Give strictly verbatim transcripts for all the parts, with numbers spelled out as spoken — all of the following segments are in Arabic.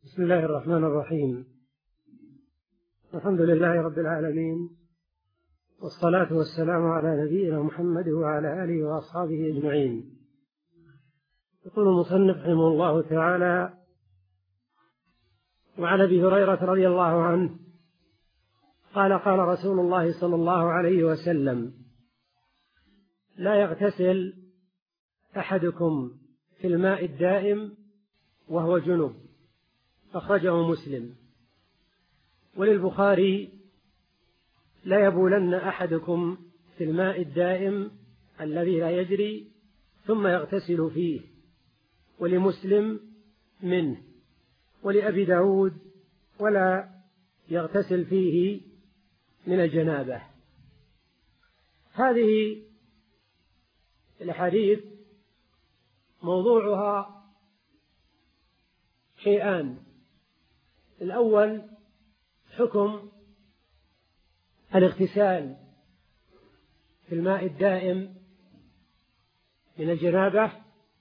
بسم الله الرحمن الرحيم. الحمد لله رب العالمين، والصلاة والسلام على نبينا محمد وعلى آله وأصحابه أجمعين. يقول المصنف رحمه الله تعالى: وعن أبي هريرة رضي الله عنه قال: قال رسول الله صلى الله عليه وسلم: لا يغتسل أحدكم في الماء الدائم وهو جنب. أخرجه مسلم. وللبخاري: لا يبولن أحدكم في الماء الدائم الذي لا يجري ثم يغتسل فيه. ولمسلم منه. ولأبي داود: ولا يغتسل فيه من الجنابة. هذه الحديث موضوعها شيئان: الأول حكم الاغتسال في الماء الدائم من الجنابة،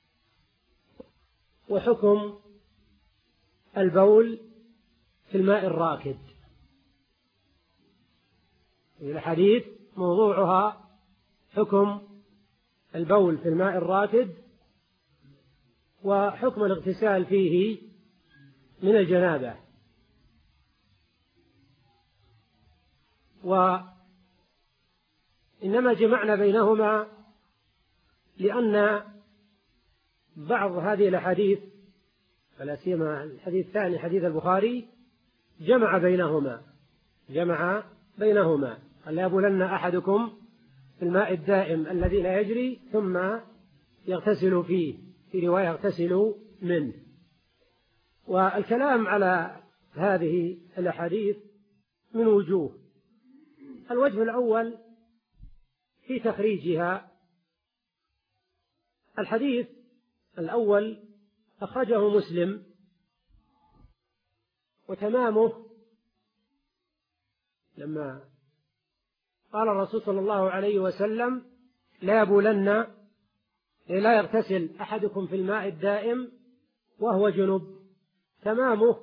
وحكم البول في الماء الراكد. الحديث موضوعها حكم البول في الماء الراكد وحكم الاغتسال فيه من الجنابة. وإنما جمعنا بينهما لأن بعض هذه الأحاديث، فلا سيما الحديث الثاني حديث البخاري، جمع بينهما جمع بينهما ألا يبولن أحدكم في الماء الدائم الذي لا يجري ثم يغتسل فيه، في رواية يغتسل منه. والكلام على هذه الأحاديث من وجوه. الوجه الأول في تخريجها: الحديث الأول أخرجه مسلم، وتمامه لما قال الرسول صلى الله عليه وسلم: لا يبولن لا يغتسل أحدكم في الماء الدائم وهو جنب، تمامه.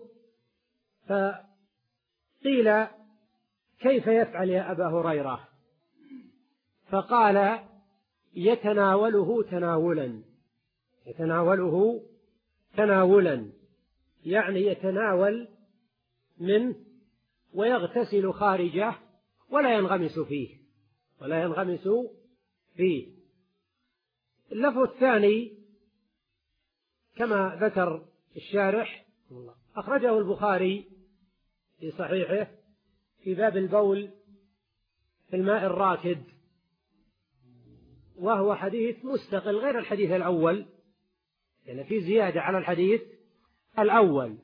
فقيل: كيف يفعل يا أبا هريرة؟ فقال: يتناوله تناولا يتناوله تناولا يعني يتناول منه ويغتسل خارجه ولا ينغمس فيه ولا ينغمس فيه. اللفظ الثاني كما ذكر الشارح أخرجه البخاري في صحيحه في باب البول في الماء الراكد، وهو حديث مستقل غير الحديث الأول، يعني في زيادة على الحديث الأول.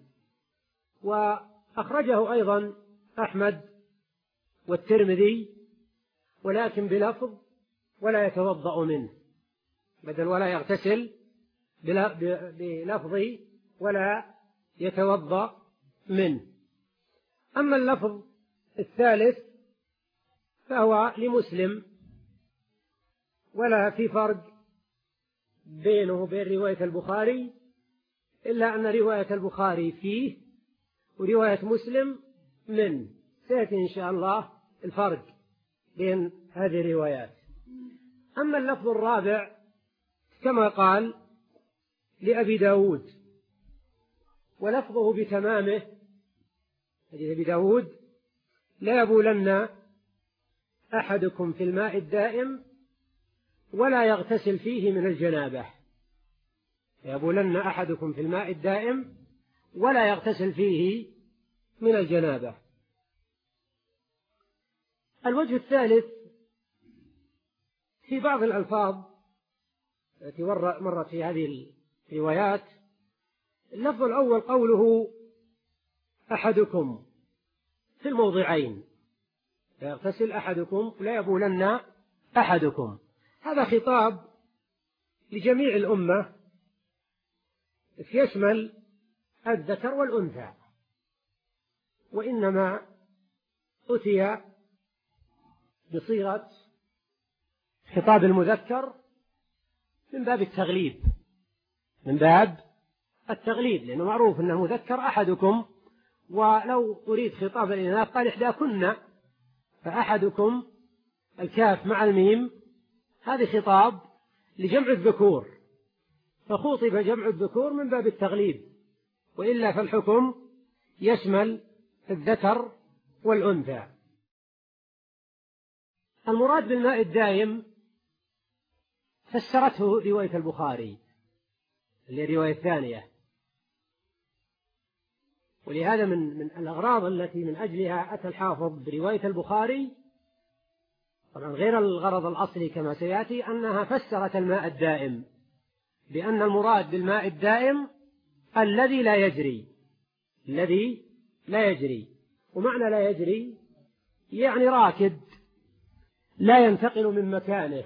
وأخرجه أيضا أحمد والترمذي، ولكن بلفظ: ولا يتوضأ منه، بدل ولا يغتسل بلفظ ولا يتوضأ منه. أما اللفظ الثالث فهو لمسلم، ولا في فرق بينه وبين رواية البخاري، إلا أن رواية البخاري فيه ورواية مسلم منه. سيأتي إن شاء الله الفرق بين هذه الروايات. أما اللفظ الرابع كما قال لأبي داود، ولفظه بتمامه حديث أبي داود: لا يبولن أحدكم في الماء الدائم ولا يغتسل فيه من الجنابة. يبولن أحدكم في الماء الدائم ولا يغتسل فيه من الجنابة. الوجه الثالث في بعض الألفاظ التي مرت في هذه الروايات. اللفظ الأول قوله أحدكم في الموضعين: لا يغتسل أحدكم لا يبولن أحدكم. هذا خطاب لجميع الأمة يشمل الذكر والأنثى، وإنما أتي بصيغة خطاب المذكر من باب التغليب من باب التغليب، لأنه معروف أنه مذكر أحدكم، ولو أريد خطاب الإناث قال إحداكن، فأحدكم الكاف مع الميم هذه خطاب لجمع الذكور، فخوطب جمع الذكور من باب التغليب، وإلا فالحكم يشمل الذكر والأنثى. المراد بالماء الدائم فسرته رواية البخاري اللي الرواية الثانية، ولهذا من من الأغراض التي من أجلها أتى الحافظ برواية البخاري، طبعا غير الغرض الأصلي كما سيأتي، أنها فسرت الماء الدائم بأن المراد بالماء الدائم الذي لا يجري، الذي لا يجري. ومعنى لا يجري يعني راكد لا ينتقل من مكانه،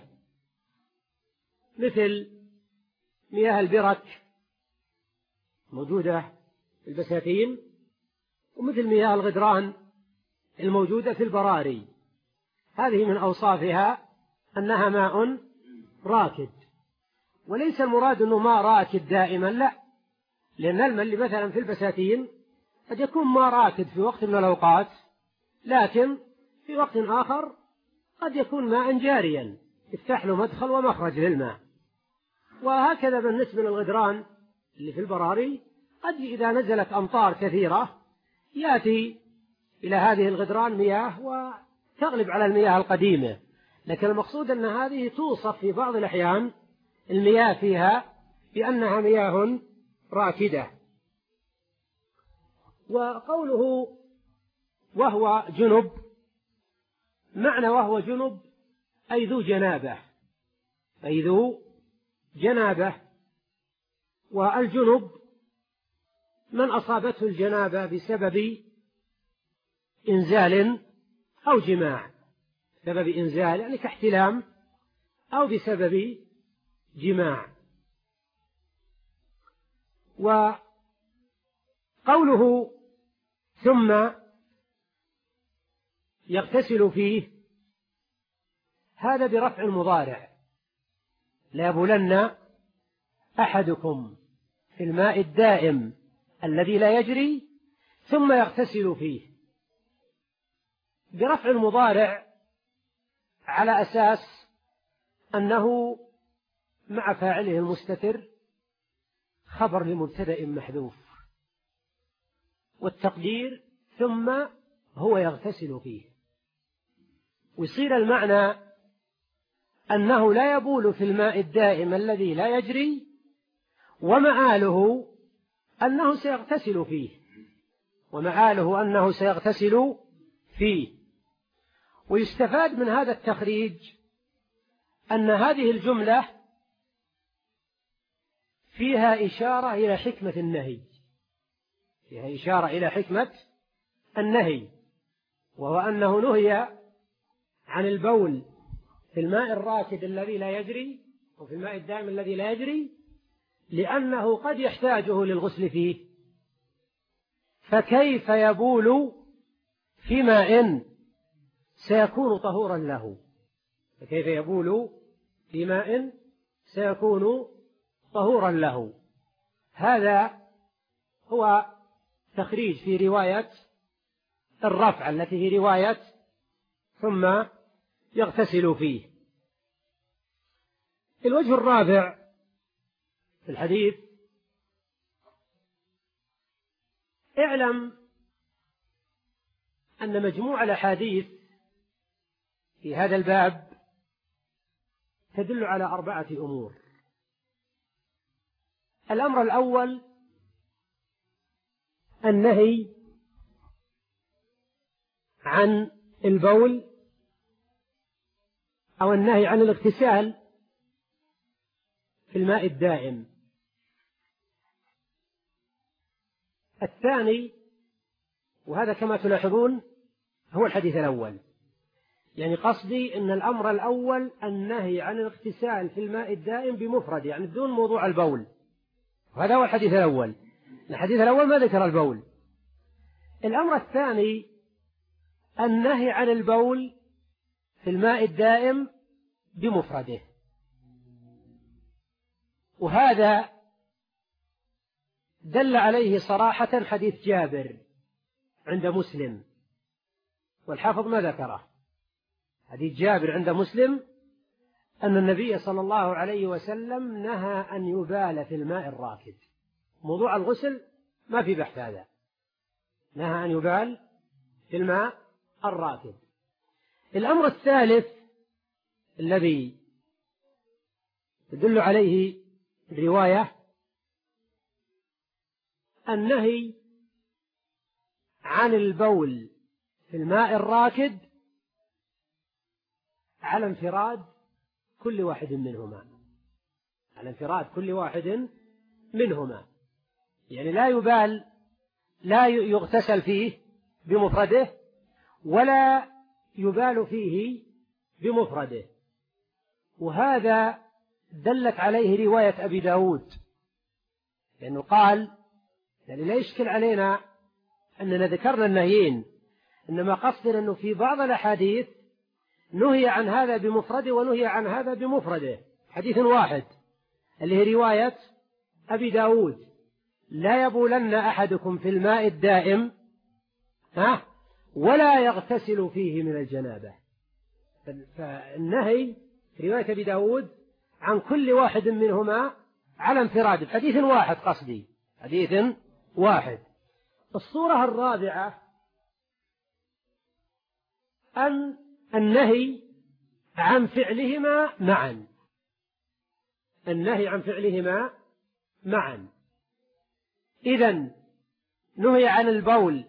مثل مياه البرك موجودة في البساتين، ومثل مياه الغدران الموجودة في البراري، هذه من أوصافها أنها ماء راكد. وليس المراد أنه ماء راكد دائما، لا، لأن الماء اللي مثلا في البساتين قد يكون ماء راكد في وقت من الأوقات، لكن في وقت آخر قد يكون ماء جاريا يفتح له مدخل ومخرج للماء. وهكذا بالنسبة للغدران اللي في البراري، قد إذا نزلت أمطار كثيرة يأتي إلى هذه الغدران مياه وتغلب على المياه القديمة، لكن المقصود أن هذه توصف في بعض الأحيان المياه فيها بأنها مياه راكدة. وقوله وهو جنب، معنى وهو جنب أي ذو جنابة، أي ذو جنابة. والجنب من أصابته الجنابة بسبب إنزال أو جماع، سبب إنزال يعني كاحتلام، أو بسبب جماع. وقوله ثم يغتسل فيه، هذا برفع المضارع، لا يبولن أحدكم في الماء الدائم الذي لا يجري ثم يغتسل فيه، برفع المضارع على أساس أنه مع فاعله المستتر خبر لمبتدأ محذوف، والتقدير ثم هو يغتسل فيه، ويصير المعنى أنه لا يبول في الماء الدائم الذي لا يجري، ومآله أنه سيغتسل فيه، ومآله أنه سيغتسل فيه. ويستفاد من هذا التخريج أن هذه الجملة فيها إشارة إلى حكمة النهي، فيها إشارة إلى حكمة النهي، وهو أنه نهي عن البول في الماء الراكد الذي لا يجري، وفي الماء الدائم الذي لا يجري، لأنه قد يحتاجه للغسل فيه، فكيف يبول في ماء سيكون طهورا له، فكيف يبول في ماء سيكون طهورا له. هذا هو تخريج في رواية الرفع التي هي رواية ثم يغتسل فيه. الوجه الرابع في الحديث: اعلم أن مجموع الأحاديث في هذا الباب تدل على أربعة أمور. الأمر الأول النهي عن البول أو النهي عن الاغتسال في الماء الدائم. الثاني، وهذا كما تلاحظون هو الحديث الأول، يعني قصدي أن الأمر الأول النهي عن الاغتسال في الماء الدائم بمفرد، يعني بدون موضوع البول، وهذا هو الحديث الأول. الحديث الأول ما ذكر البول. الأمر الثاني النهي عن البول في الماء الدائم بمفرده، وهذا دل عليه صراحة حديث جابر عند مسلم، والحافظ ما ذكره. حديث جابر عند مسلم أن النبي صلى الله عليه وسلم نهى أن يبال في الماء الراكد. موضوع الغسل ما في بحث، هذا نهى أن يبال في الماء الراكد. الأمر الثالث الذي تدل عليه الرواية النهي عن البول في الماء الراكد على انفراد كل واحد منهما، على انفراد كل واحد منهما، يعني لا يبال، لا يغتسل فيه بمفرده ولا يبال فيه بمفرده. وهذا دلت عليه رواية أبي داود، لأنه قال يعني لا يشكل علينا أننا ذكرنا النهيين، إنما قصدنا أنه في بعض الأحاديث نهي عن هذا بمفرده ونهي عن هذا بمفرده، حديث واحد اللي هي رواية أبي داود: لا يبولن أحدكم في الماء الدائم ها ولا يغتسل فيه من الجنابة. فالنهي في رواية أبي داود عن كل واحد منهما على انفراد، حديث واحد، قصدي حديث واحد. الصورة الرابعة أن النهي عن فعلهما معا، النهي عن فعلهما معا. إذن نهي عن البول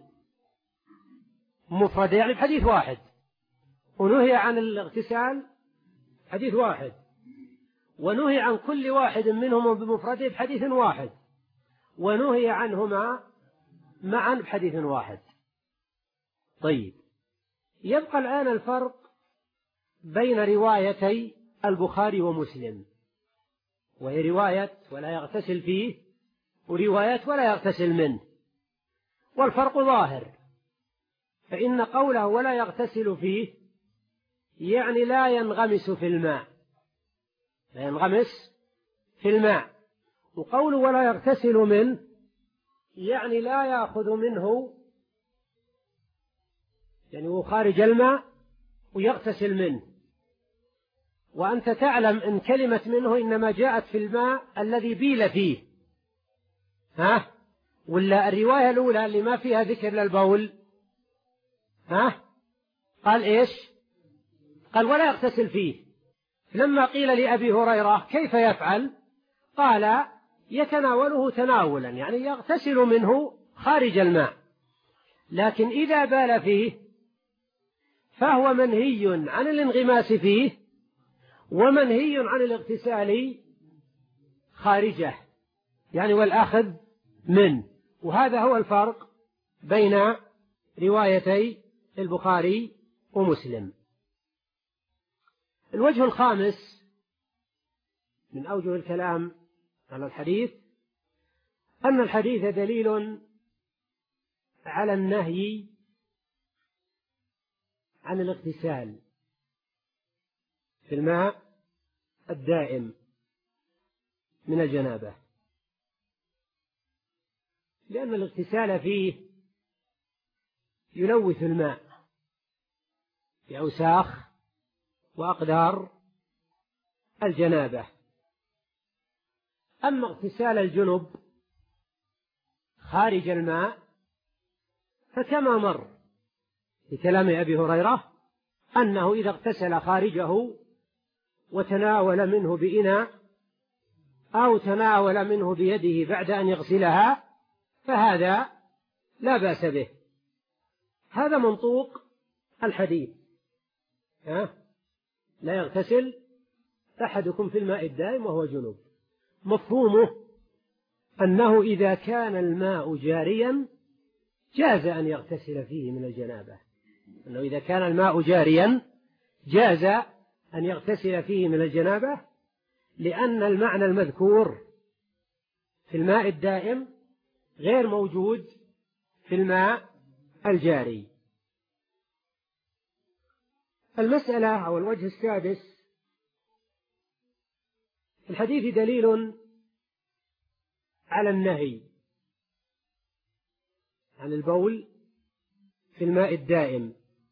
مفرد يعني بحديث واحد، ونهي عن الاغتسال حديث واحد، ونهي عن كل واحد منهما بمفرده بحديث واحد، ونهي عنهما معا بحديث واحد. طيب، يبقى الآن الفرق بين روايتي البخاري ومسلم، وهي رواية ولا يغتسل فيه ورواية ولا يغتسل منه. والفرق ظاهر، فإن قوله ولا يغتسل فيه يعني لا ينغمس في الماء، لا ينغمس في الماء. وقوله ولا يغتسل منه يعني لا يأخذ منه، يعني هو خارج الماء ويغتسل منه. وأنت تعلم أن كلمة منه إنما جاءت في الماء الذي بيل فيه، ها؟ ولا الرواية الأولى اللي ما فيها ذكر للبول، ها؟ قال إيش؟ قال ولا يغتسل فيه. لما قيل لأبي هريرة كيف يفعل؟ قال يتناوله تناولا، يعني يغتسل منه خارج الماء، لكن إذا بال فيه فهو منهي عن الانغماس فيه ومنهي عن الاغتسال خارجه، يعني والأخذ منه. وهذا هو الفرق بين روايتي البخاري ومسلم. الوجه الخامس من أوجه الكلام على الحديث أن الحديث دليل على النهي عن الاغتسال في الماء الدائم من الجنابة، لأن الاغتسال فيه يلوث الماء بأوساخ وأقدار الجنابة. أما اغتسال الجنب خارج الماء فكما مر في كلام أبي هريرة أنه إذا اغتسل خارجه وتناول منه بإناء أو تناول منه بيده بعد أن يغسلها فهذا لا بأس به. هذا منطوق الحديث، ها؟ لا يغتسل أحدكم في الماء الدائم وهو جنوب. مفهومه أنه إذا كان الماء جاريا جاز أن يغتسل فيه من الجنابة، أنه إذا كان الماء جاريا جاز أن يغتسل فيه من الجنابة، لأن المعنى المذكور في الماء الدائم غير موجود في الماء الجاري. المسألة أو الوجه السادس: في الحديث دليل على النهي عن البول في الماء الدائم،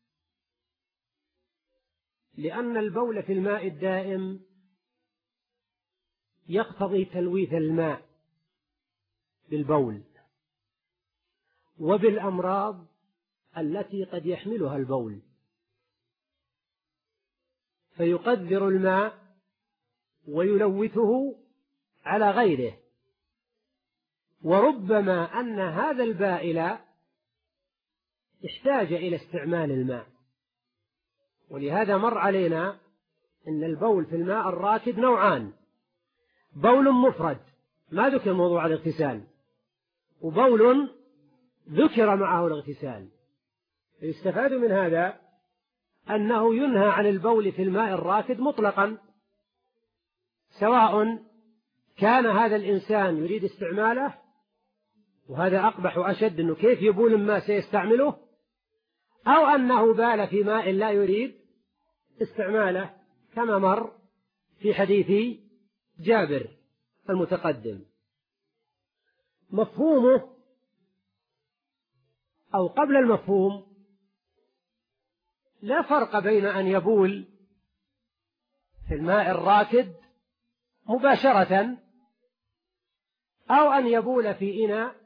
لأن البول في الماء الدائم يقتضي تلويث الماء بالبول وبالأمراض التي قد يحملها البول، فيقدر الماء ويلوثه على غيره، وربما أن هذا البائل احتاج إلى استعمال الماء. ولهذا مر علينا أن البول في الماء الراكد نوعان: بول مفرد ما ذكر موضوع الاغتسال، وبول ذكر معه الاغتسال. يستفاد من هذا أنه ينهى عن البول في الماء الراكد مطلقا، سواء كان هذا الإنسان يريد استعماله، وهذا أقبح وأشد، أنه كيف يبول الماء سيستعمله، أو أنه بال في ماء لا يريد استعماله، كما مر في حديث جابر المتقدم. مفهومه أو قبل المفهوم، لا فرق بين أن يبول في الماء الراكد مباشرة أو أن يبول في إناء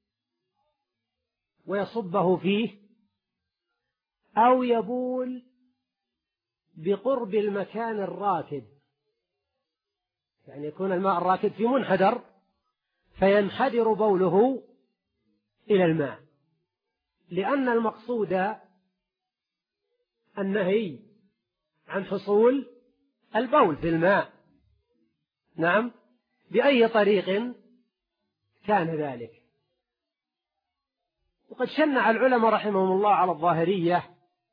ويصبه فيه، أو يبول بقرب المكان الراكد، يعني يكون الماء الراكد في منحدر فينحدر بوله إلى الماء، لأن المقصود النهي عن حصول البول في الماء، نعم، بأي طريق كان ذلك. وقد شنع العلماء رحمهم الله على الظاهرية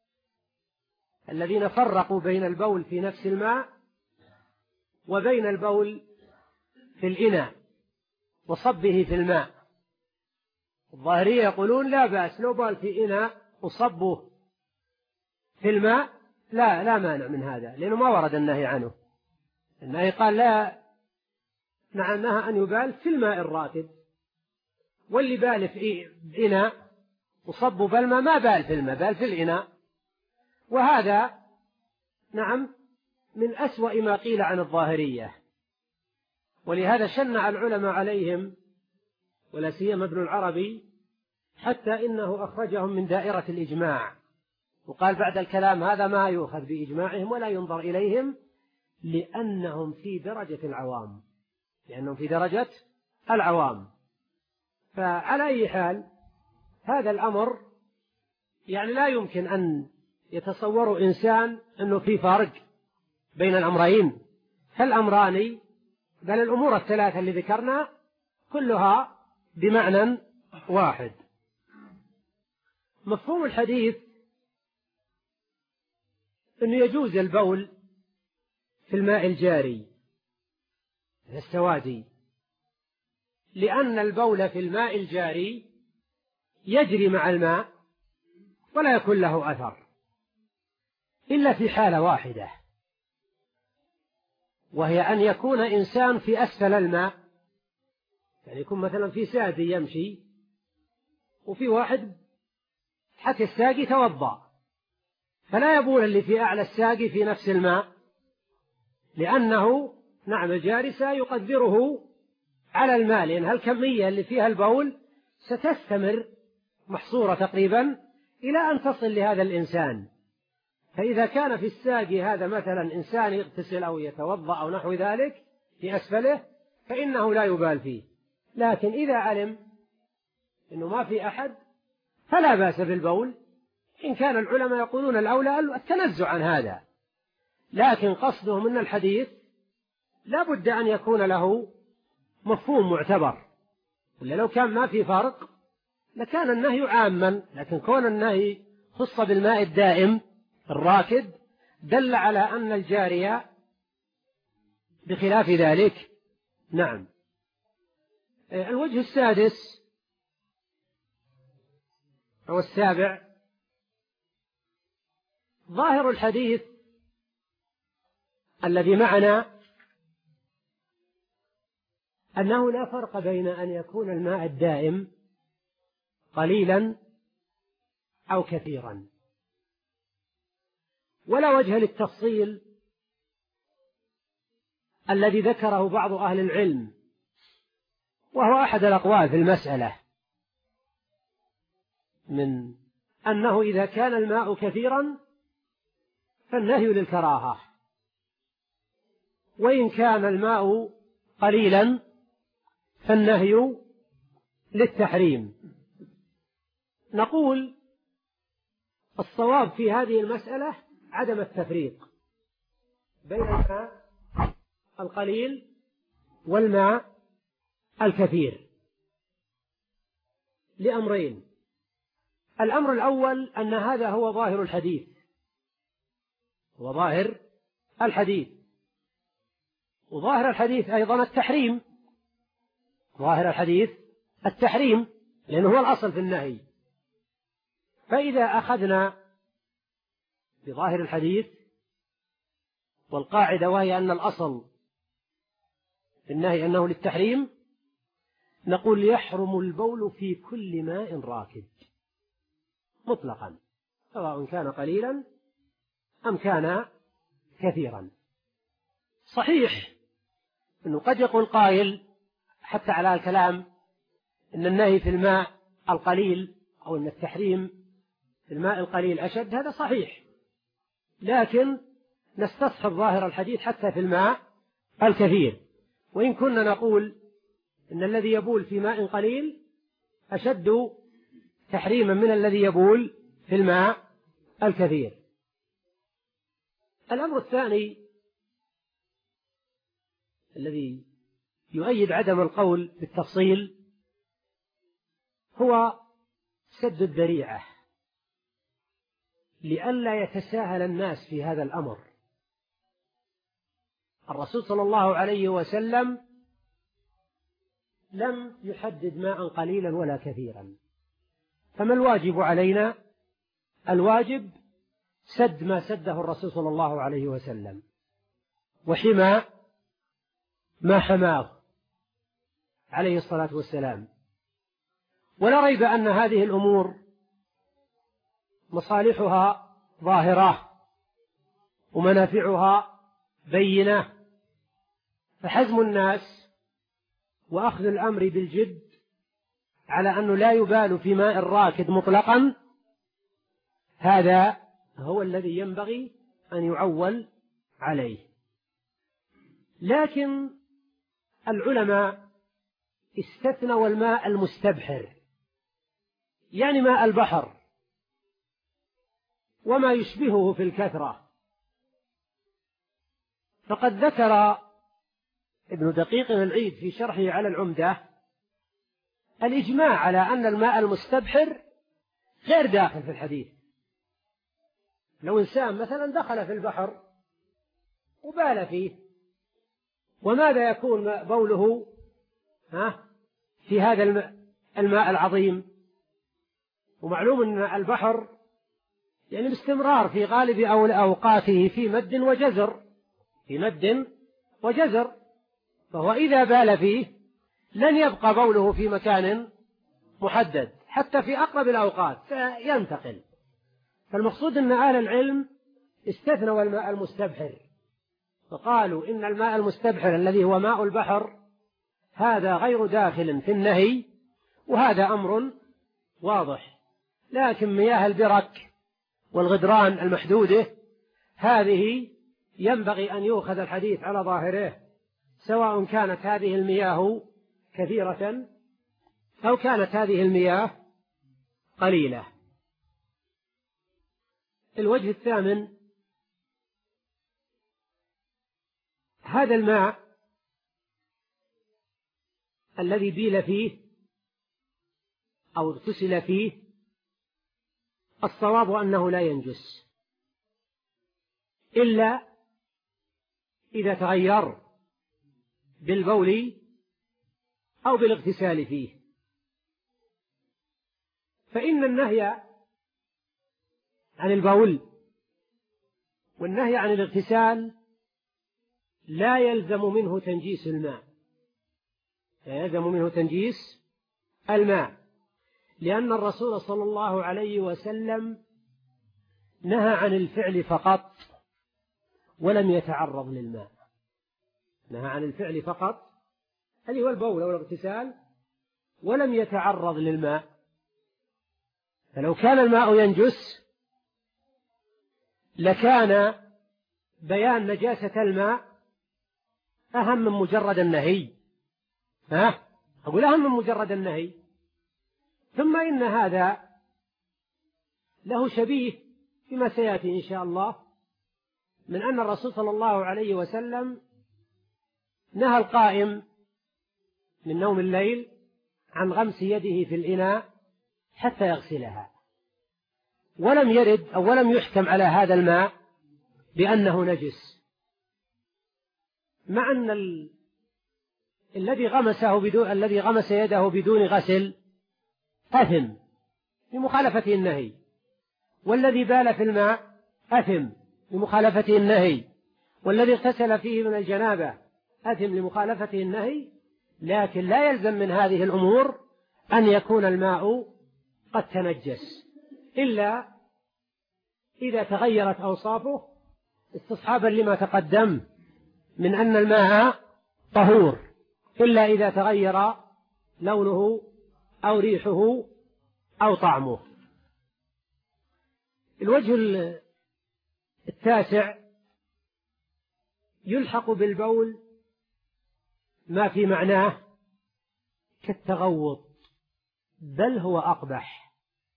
الذين فرقوا بين البول في نفس الماء وبين البول في الإناء وصبه في الماء. الظاهرية يقولون لا بأس لو بال في إناء وصبه في الماء، لا لا مانع من هذا، لأنه ما ورد النهي عنه. النهي قال لا، نعم، نهى أن يبال في الماء الراكد، واللي بال في إناء وصبه بالماء ما بال في الماء، بال في الإناء. وهذا نعم من أسوأ ما قيل عن الظاهرية، ولهذا شنع العلماء عليهم، ولا سيما ابن العربي، حتى إنه أخرجهم من دائرة الإجماع، وقال بعد الكلام هذا ما يؤخذ بإجماعهم ولا ينظر إليهم، لأنهم في درجة العوام، لأنهم في درجة العوام. فعلى أي حال هذا الأمر يعني لا يمكن أن يتصور إنسان أنه في فرق بين الأمرين، فالأمران بل الأمور الثلاثة اللي ذكرنا كلها بمعنى واحد. مفهوم الحديث أنه يجوز البول في الماء الجاري السوادي، لأن البول في الماء الجاري يجري مع الماء ولا يكون له أثر إلا في حالة واحدة، وهي أن يكون إنسان في أسفل الماء، يعني يكون مثلا في سادي يمشي وفي واحد حتى الساقي توضأ، فلا يبول اللي في أعلى الساقي في نفس الماء، لأنه نعم الجاري سيقدره على الماء، لأن هالكمية اللي فيها البول ستستمر محصورة تقريبا إلى أن تصل لهذا الإنسان. فإذا كان في الساقي هذا مثلا إنسان يغتسل أو يتوضأ أو نحو ذلك في أسفله فإنه لا يبال فيه، لكن إذا علم أنه ما في أحد فلا بأس بالبول، إن كان العلماء يقولون الأولى التنزع عن هذا، لكن قصدهم من الحديث لا بد أن يكون له مفهوم معتبر، ولا لو كان ما في فرق لكان النهي عاما، لكن كون النهي خص بالماء الدائم الراكد دل على أن الجارية بخلاف ذلك. نعم. الوجه السادس أو السابع، ظاهر الحديث الذي معنا أنه لا فرق بين أن يكون الماء الدائم قليلا أو كثيرا. ولا وجه للتفصيل الذي ذكره بعض أهل العلم، وهو أحد الأقوال في المسألة، من أنه إذا كان الماء كثيرا فالنهي للكراهة، وإن كان الماء قليلا فالنهي للتحريم. نقول الصواب في هذه المسألة عدم التفريق بين الماء القليل والماء الكثير لأمرين. الأمر الأول أن هذا هو ظاهر الحديث، هو ظاهر الحديث، وظاهر الحديث أيضا التحريم، ظاهر الحديث التحريم لأنه هو الأصل في النهي. فإذا أخذنا بظاهر الحديث والقاعدة وهي أن الأصل في النهي أنه للتحريم، نقول يحرم البول في كل ماء راكد مطلقا، سواء كان قليلا أم كان كثيرا. صحيح أنه قد يقول قائل حتى على الكلام أن النهي في الماء القليل أو أن التحريم في الماء القليل أشد، هذا صحيح، لكن نستصحب ظاهر الحديث حتى في الماء الكثير، وإن كنا نقول أن الذي يبول في ماء قليل أشد تحريما من الذي يبول في الماء الكثير. الأمر الثاني الذي يؤيد عدم القول بالتفصيل هو سد الذريعة لئلا يتساهل الناس في هذا الأمر. الرسول صلى الله عليه وسلم لم يحدد ماء قليلا ولا كثيرا، فما الواجب علينا؟ الواجب سد ما سده الرسول صلى الله عليه وسلم، وحمى ما حماه عليه الصلاة والسلام. ولا ريب أن هذه الأمور مصالحها ظاهرة ومنافعها بينة، فحزم الناس وأخذ الأمر بالجد على أنه لا يبال في ماء الراكد مطلقا، هذا هو الذي ينبغي أن يعول عليه. لكن العلماء استثنوا الماء المستبحر، يعني ماء البحر وما يشبهه في الكثرة. فقد ذكر ابن دقيق العيد في شرحه على العمدة الإجماع على أن الماء المستبحر غير داخل في الحديث. لو إنسان مثلا دخل في البحر وبال فيه، وماذا يكون بوله ها في هذا الماء العظيم؟ ومعلوم أن البحر يعني باستمرار في غالب أوقاته في مد وجزر، في مد وجزر، فهو إذا بال فيه لن يبقى بوله في مكان محدد حتى في أقرب الأوقات سينتقل. فالمقصود أن أهل العلم استثنوا الماء المستبحر، فقالوا إن الماء المستبحر الذي هو ماء البحر هذا غير داخل في النهي، وهذا أمر واضح. لكن مياه البرك والغدران المحدودة هذه ينبغي أن يؤخذ الحديث على ظاهره، سواء كانت هذه المياه كثيرة أو كانت هذه المياه قليلة. الوجه الثامن: هذا الماء الذي بيل فيه أو اغتسل فيه الصواب أنه لا ينجس إلا إذا تغير بالبول أو بالاغتسال فيه، فإن النهي عن البول والنهي عن الاغتسال لا يلزم منه تنجيس الماء، لا يلزم منه تنجيس الماء، لأن الرسول صلى الله عليه وسلم نهى عن الفعل فقط ولم يتعرض للماء. نهى عن الفعل فقط اللي هو البول أو الاغتسال ولم يتعرض للماء. فلو كان الماء ينجس لكان بيان نجاسة الماء أهم من مجرد النهي. ها؟ أقول أهم من مجرد النهي. ثم إن هذا له شبيه بما سيأتي إن شاء الله، من أن الرسول صلى الله عليه وسلم نهى القائم من نوم الليل عن غمس يده في الإناء حتى يغسلها، ولم يرد أو ولم يحكم على هذا الماء بأنه نجس، مع أن ال... الذي غمسه بدون الذي غمس يده بدون غسل أثم لمخالفة النهي، والذي بال في الماء أثم لمخالفة النهي، والذي اغتسل فيه من الجنابة أثم لمخالفة النهي. لكن لا يلزم من هذه الأمور أن يكون الماء قد تنجس إلا إذا تغيرت أوصافه استصحابا لما تقدم من أن الماء طهور، إلا إذا تغير لونه أو ريحه أو طعمه. الوجه التاسع: يلحق بالبول ما في معناه كالتغوط، بل هو أقبح،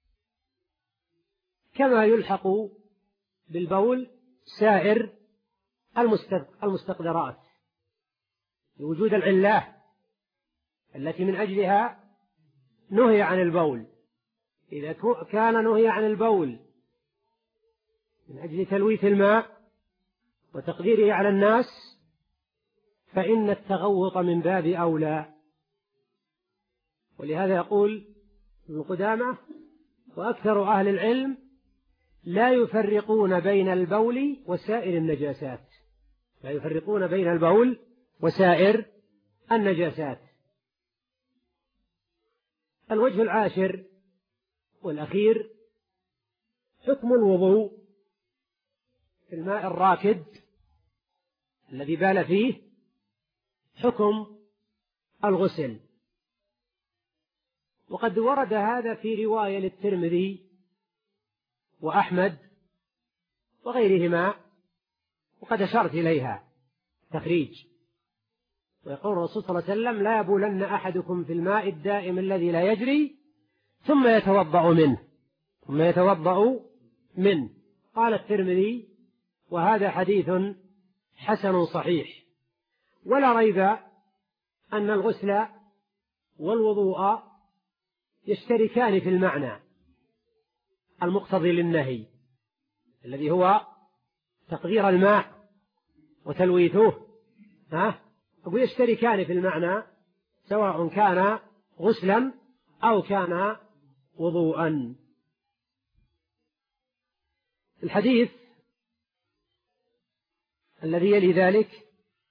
كما يلحق بالبول سائر المستقدرات لوجود العلة التي من أجلها نهي عن البول. إذا كان نهي عن البول من أجل تلويث الماء وتقديره على الناس فإن التغوط من باب أولى. ولهذا يقول ابن قدامة: وأكثر أهل العلم لا يفرقون بين البول وسائر النجاسات. لا يفرقون بين البول وسائر النجاسات. الوجه العاشر والأخير: حكم الوضوء في الماء الراكد الذي بال فيه حكم الغسل. وقد ورد هذا في رواية للترمذي وأحمد وغيرهما، وقد أشرت إليها تخريج. ويقول الرسول صلى الله عليه وسلم: لا يبولن أحدكم في الماء الدائم الذي لا يجري ثم يتوضأ منه ثم يتوضأ منه. قال الترمذي: وهذا حديث حسن صحيح. ولا ريب أن الغسل والوضوء يشتركان في المعنى المقتضي للنهي الذي هو تقدير الماء وتلويثه. ها؟ ويشتركان في المعنى سواء كان غسلا أو كان وضوءا. الحديث الذي يلي ذلك: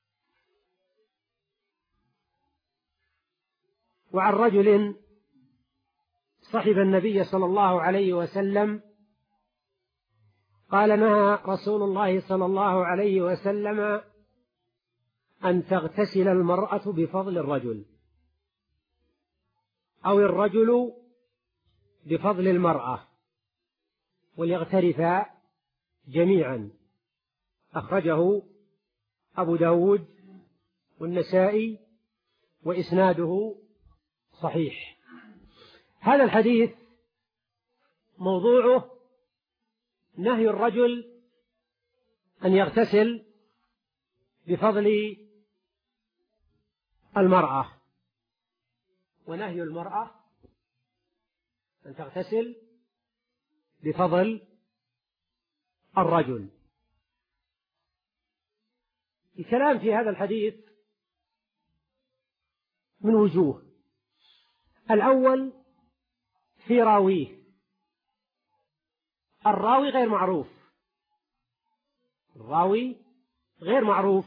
وعن رجل صحب النبي صلى الله عليه وسلم قال: نهى رسول الله صلى الله عليه وسلم أن تغتسل المرأة بفضل الرجل أو الرجل بفضل المرأة وليغترفا جميعا. أخرجه أبو داود والنسائي وإسناده صحيح. هذا الحديث موضوعه نهي الرجل أن يغتسل بفضل المرأة، ونهي المرأة أن تغتسل بفضل الرجل. الكلام في هذا الحديث من وجوه: الأول في راويه. الراوي غير معروف الراوي غير معروف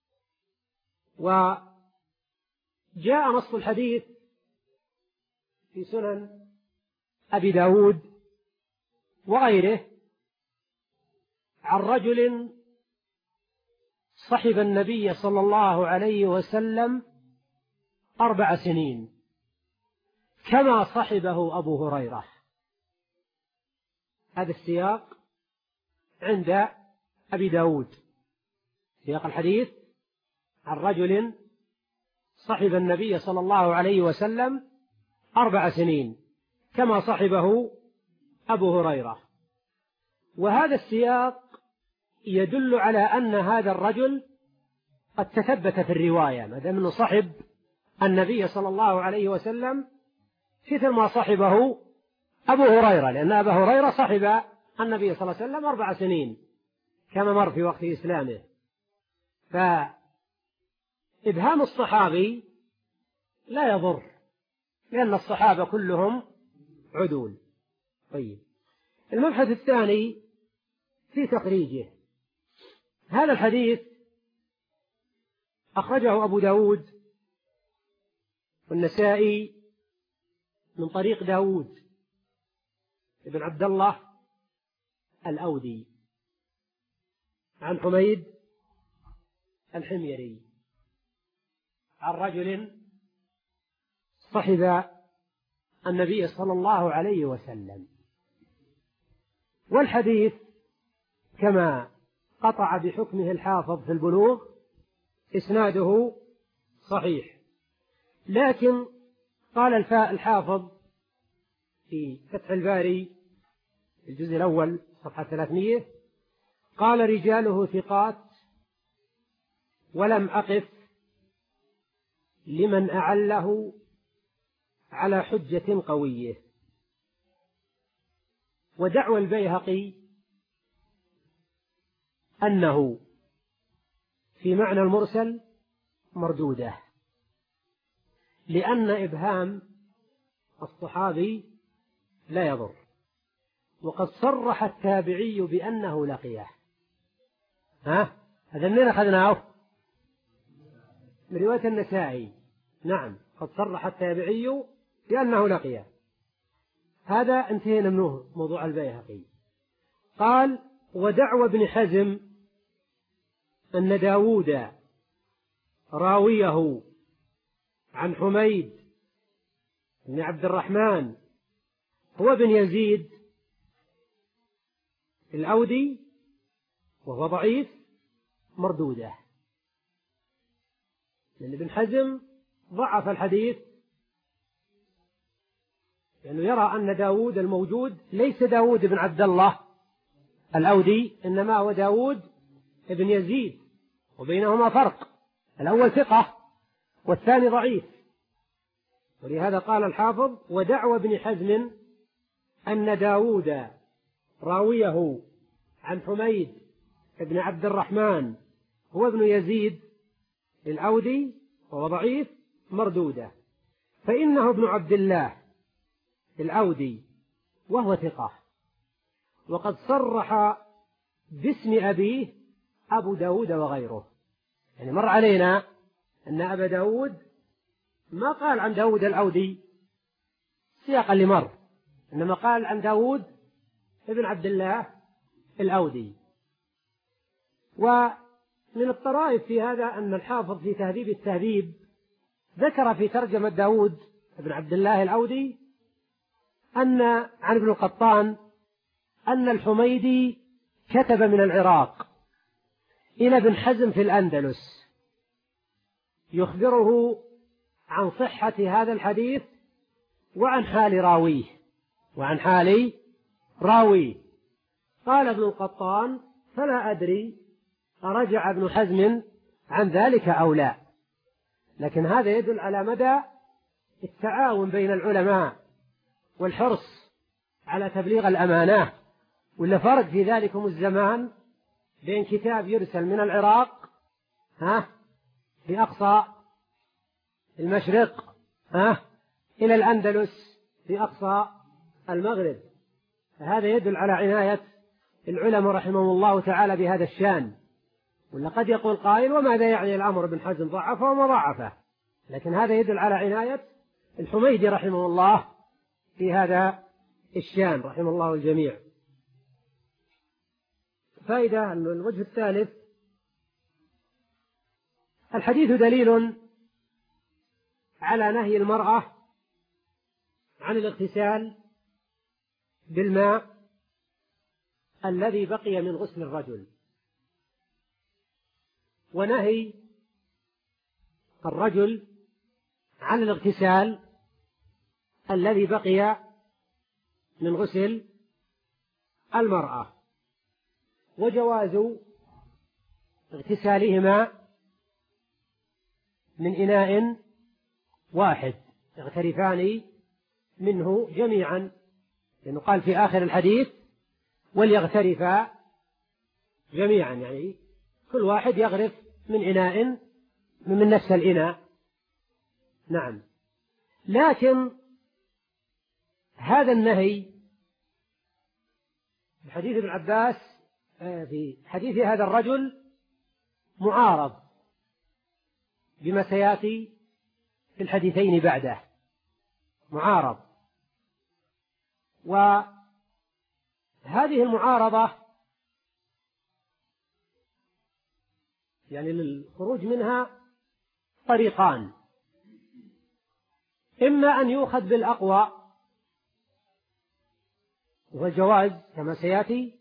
وجاء نص الحديث في سنن أبي داود وغيره عن رجل صحب النبي صلى الله عليه وسلم أربع سنين كما صحبه أبو هريرة. هذا السياق عند أبي داود، سياق الحديث عن رجل صحب النبي صلى الله عليه وسلم أربع سنين كما صحبه أبو هريرة. وهذا السياق يدل على أن هذا الرجل قد تثبت في الرواية، ما دام أنه صحب النبي صلى الله عليه وسلم مثل ما صحبه أبو هريرة، لأن أبا هريرة صحب النبي صلى الله عليه وسلم أربع سنين كما مر في وقت إسلامه. فإبهام الصحابي لا يضر، لأن الصحابة كلهم عدول. طيب، المبحث الثاني في تخريجه. هذا الحديث أخرجه أبو داود والنسائي من طريق داود ابن عبد الله الأودي عن حميد الحميري عن رجل صحب النبي صلى الله عليه وسلم. والحديث كما قطع بحكمه الحافظ في البلوغ إسناده صحيح، لكن قال الحافظ في فتح الباري الجزء الأول صفحة ثلاثمائة قال رجاله ثقات ولم أقف لمن أعله على حجة قوية. ودعوى البيهقي أنه في معنى المرسل مردودة، لأن إبهام الصحابي لا يضر، وقد صرح التابعي بأنه لقيه. ها هذا منين أخذناه؟ من رواية النسائي. نعم، قد صرح التابعي بأنه لقيه. هذا انتهينا منه موضوع البيهقي. قال: ودعوى ابن حزم أن داود راويه عن حميد بن عبد الرحمن هو بن يزيد الأودي وهو ضعيف مردودة، لأن ابن حزم ضعف الحديث لأنه يعني يرى أن داود الموجود ليس داود بن عبد الله الأودي، إنما هو داود بن يزيد، وبينهما فرق، الأول ثقة والثاني ضعيف. ولهذا قال الحافظ: ودعوى ابن حزم أن داود راويه عن حميد بن عبد الرحمن هو ابن يزيد الأودي وهو ضعيف مردودة، فإنه ابن عبد الله الأودي وهو ثقة، وقد صرح باسم أبيه أبو داود وغيره. يعني مر علينا أن أبا داود ما قال عن داود الأودي سياق اللي مر، إنما قال عن داود ابن عبد الله الأودي. ومن الطرائف في هذا أن الحافظ في تهذيب التهذيب ذكر في ترجمة داود ابن عبد الله الأودي أن عن ابن القطان أن الحميدي كتب من العراق إلى ابن حزم في الأندلس يخبره عن صحة هذا الحديث وعن حال راويه وعن حال راويه. قال ابن القطان: فلا أدري أرجع ابن حزم عن ذلك أو لا، لكن هذا يدل على مدى التعاون بين العلماء والحرص على تبليغ الأمانة. ولا فرق في ذلكم الزمان بين كتاب يرسل من العراق ها في أقصى المشرق ها إلى الأندلس في أقصى المغرب، فهذا يدل على عناية العلماء رحمهم الله تعالى بهذا الشان. ولا قد يقول قائل: وماذا يعني الأمر بن حزم ضعفه وما ضعفه؟ لكن هذا يدل على عناية الحميدي رحمه الله في هذا الشان رحمه الله الجميع. فائدة الوجه الثالث: الحديث دليل على نهي المرأة عن الاغتسال بالماء الذي بقي من غسل الرجل، ونهي الرجل عن الاغتسال الذي بقي من غسل المرأة، وجواز اغتسالهما من إناء واحد يغترفان منه جميعا، لأنه قال في آخر الحديث: وليغترفا جميعا، يعني كل واحد يغرف من إناء من نفس الإناء. نعم. لكن هذا النهي في حديث ابن عباس في حديث هذا الرجل معارض بما سيأتي في الحديثين بعده، معارض. وهذه المعارضة يعني للخروج منها طريقان: إما أن يؤخذ بالأقوى وهو الجواز كما سيأتي،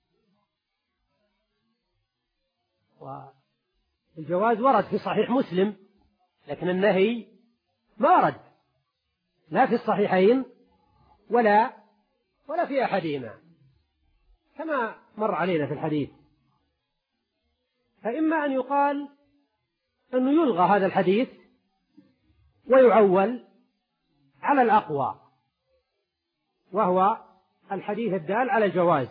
والجواز ورد في صحيح مسلم، لكن النهي ما ورد لا في الصحيحين ولا ولا في أحدهما كما مر علينا في الحديث. فإما أن يقال أنه يلغى هذا الحديث ويعول على الأقوى وهو الحديث الدال على الجواز،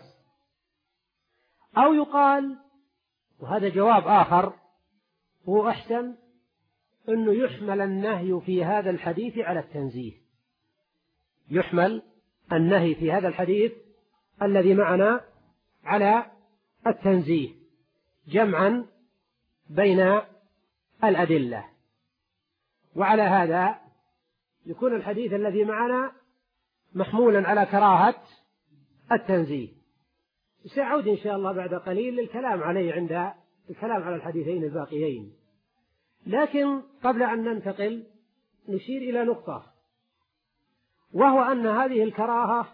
أو يقال، وهذا جواب آخر هو أحسن، أنه يحمل النهي في هذا الحديث على التنزيه، يحمل النهي في هذا الحديث الذي معنا على التنزيه، جمعا بين الأدلة. وعلى هذا يكون الحديث الذي معنا محمولا على كراهة التنزيه. سأعود إن شاء الله بعد قليل للكلام عليه عند الكلام على الحديثين الباقيين، لكن قبل أن ننتقل نشير إلى نقطة، وهو أن هذه الكراهة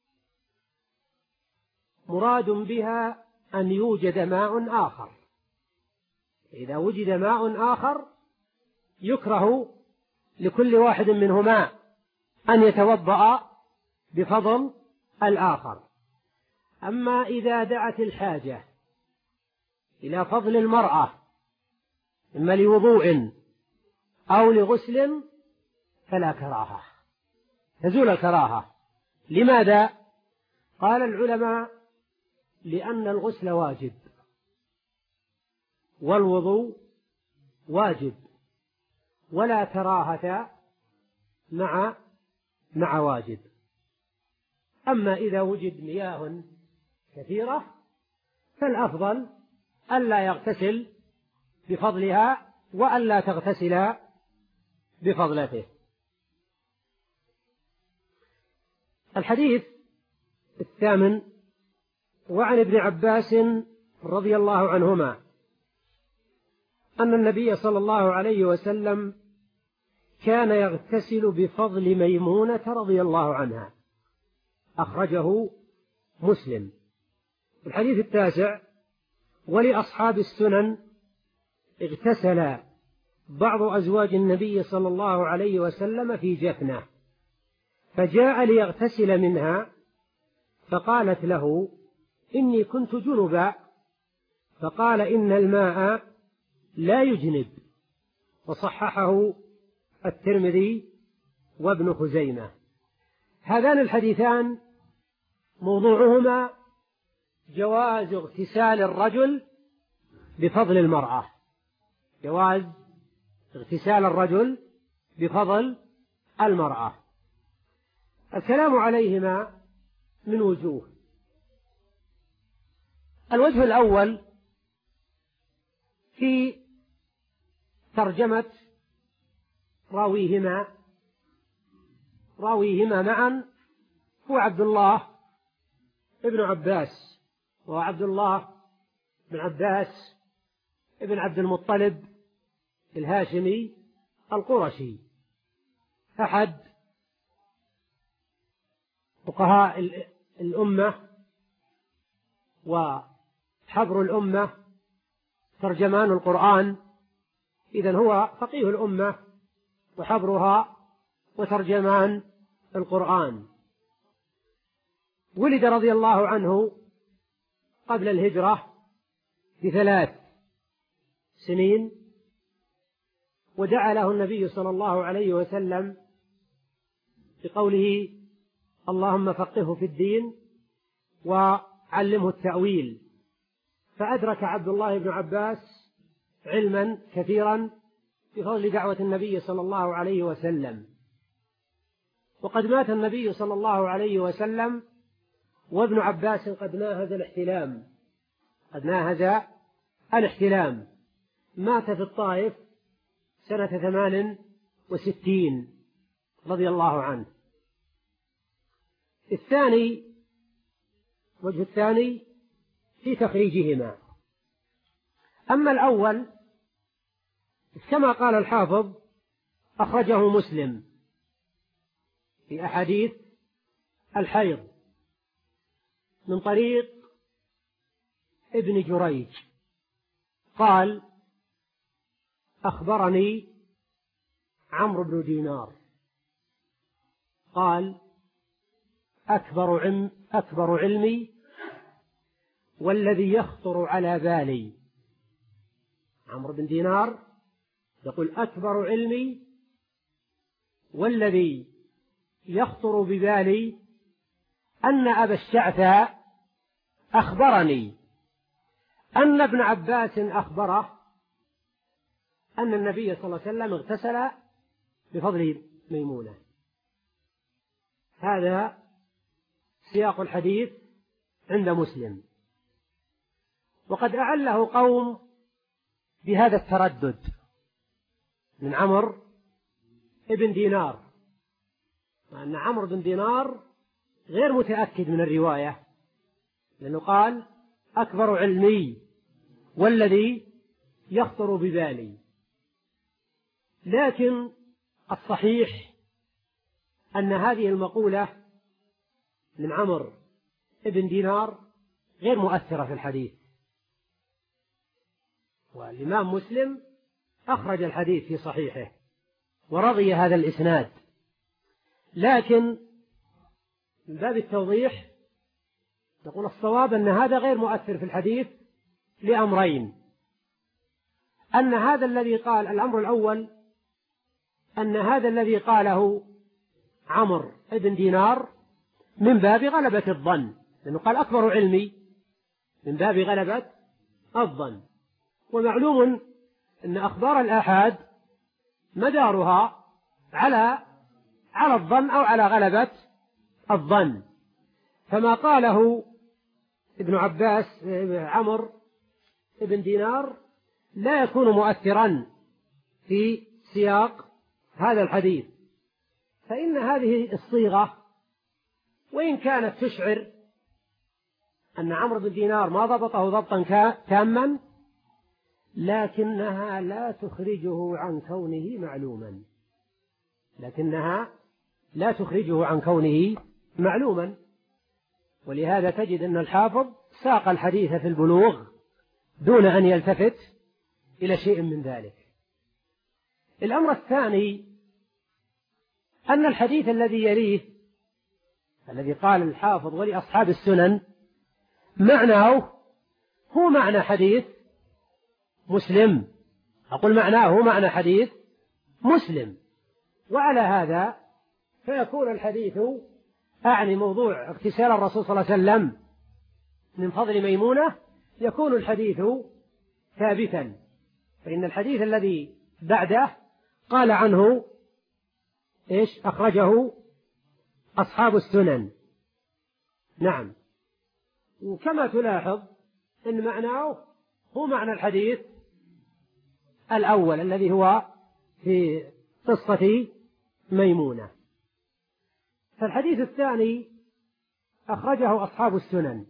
مراد بها أن يوجد ماء آخر. إذا وجد ماء آخر يكره لكل واحد منهما أن يتوضأ بفضل الآخر. أما إذا دعت الحاجة إلى فضل المرأة إما لوضوء أو لغسل فلا كراهة، تزول الكراهة. لماذا؟ قال العلماء: لأن الغسل واجب والوضوء واجب، ولا كراهة مع مع واجب. أما إذا وجد مياه كثيرة فالأفضل ألا يغتسل بفضلها وألا تغتسل بفضلته. الحديث الثامن: وعن ابن عباس رضي الله عنهما أن النبي صلى الله عليه وسلم كان يغتسل بفضل ميمونة رضي الله عنها، أخرجه مسلم. الحديث التاسع: ولأصحاب السنن اغتسل بعض أزواج النبي صلى الله عليه وسلم في جفنة، فجاء ليغتسل منها فقالت له: إني كنت جنبا، فقال: إن الماء لا يجنب. وصححه الترمذي وابن خزيمة. هذان الحديثان موضوعهما جواز اغتسال الرجل بفضل المرأة، جواز اغتسال الرجل بفضل المرأة. الكلام عليهما من وجوه: الوجه الأول في ترجمة راويهما راويهما معا هو عبد الله ابن عباس، وهو عبد الله بن عباس ابن عبد المطلب الهاشمي القرشي، أحد فقهاء الأمة وحبر الأمة، ترجمان القرآن، إذن هو فقيه الأمة وحبرها وترجمان القرآن. ولد رضي الله عنه قبل الهجرة بثلاث سنين، ودعا له النبي صلى الله عليه وسلم بقوله: اللهم فقهه في الدين وعلمه التأويل، فأدرك عبد الله بن عباس علما كثيرا بفضل دعوة النبي صلى الله عليه وسلم. وقد مات النبي صلى الله عليه وسلم وابن عباس قد ناهز الاحتلام قد ناهز الاحتلام مات في الطائف سنة ثمان وستين رضي الله عنه. الثاني وجه الثاني في تخريجهما. أما الأول كما قال الحافظ أخرجه مسلم في أحاديث الحيض من طريق ابن جريج قال: أخبرني عمرو بن دينار قال: أكبر, علم أكبر علمي والذي يخطر على بالي. عمرو بن دينار يقول: أكبر علمي والذي يخطر ببالي أن أبا الشعثاء أخبرني أن ابن عباس أخبره أن النبي صلى الله عليه وسلم اغتسل بفضل ميمونة. هذا سياق الحديث عند مسلم. وقد أعله قوم بهذا التردد من عمرو بن دينار، وأن عمرو بن دينار غير متأكد من الرواية، لأنه قال: أكبر علمي والذي يخطر ببالي. لكن الصحيح أن هذه المقولة من عمرو بن دينار غير مؤثرة في الحديث، والإمام مسلم أخرج الحديث في صحيحه ورضي هذا الإسناد. لكن من باب التوضيح نقول الصواب أن هذا غير مؤثر في الحديث لأمرين: أن هذا الذي قال الأمر الأول أن هذا الذي قاله عمرو بن دينار من باب غلبة الظن، لأنه قال: أكبر علمي، من باب غلبة الظن. ومعلوم أن أخبار الآحاد مدارها على على الظن أو على غلبة الظن، فما قاله ابن عباس عمرو بن دينار لا يكون مؤثرا في سياق هذا الحديث. فإن هذه الصيغة وإن كانت تشعر أن عمرو بن دينار ما ضبطه ضبطا تاما، لكنها لا تخرجه عن كونه معلوما لكنها لا تخرجه عن كونه معلوما ولهذا تجد أن الحافظ ساق الحديث في البلوغ دون أن يلتفت إلى شيء من ذلك. الأمر الثاني أن الحديث الذي يليه الذي قال الحافظ ولأصحاب السنن معناه هو معنى حديث مسلم. أقول معناه هو معنى حديث مسلم. وعلى هذا فيكون الحديث أعني موضوع اغتسال الرسول صلى الله عليه وسلم من فضل ميمونة، يكون الحديث ثابتا، فإن الحديث الذي بعده قال عنه إيش؟ أخرجه أصحاب السنن. نعم. وكما تلاحظ أن معناه هو معنى الحديث الأول الذي هو في قصة ميمونة. فالحديث الثاني أخرجه أصحاب السنن.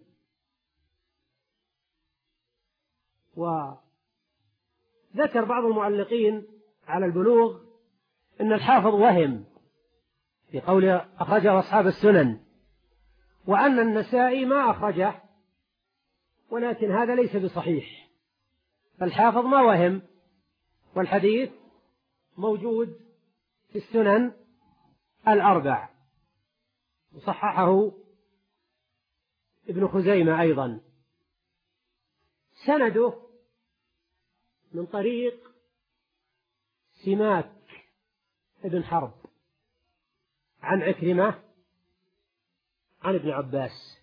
وذكر بعض المعلقين على البلوغ أن الحافظ وهم في قول أخرجه أصحاب السنن، وأن النسائي ما أخرجه، ولكن هذا ليس بصحيح، فالحافظ ما وهم، والحديث موجود في السنن الأربع، وصححه ابن خزيمة أيضا. سنده من طريق سماك ابن حرب عن عكرمة عن ابن عباس،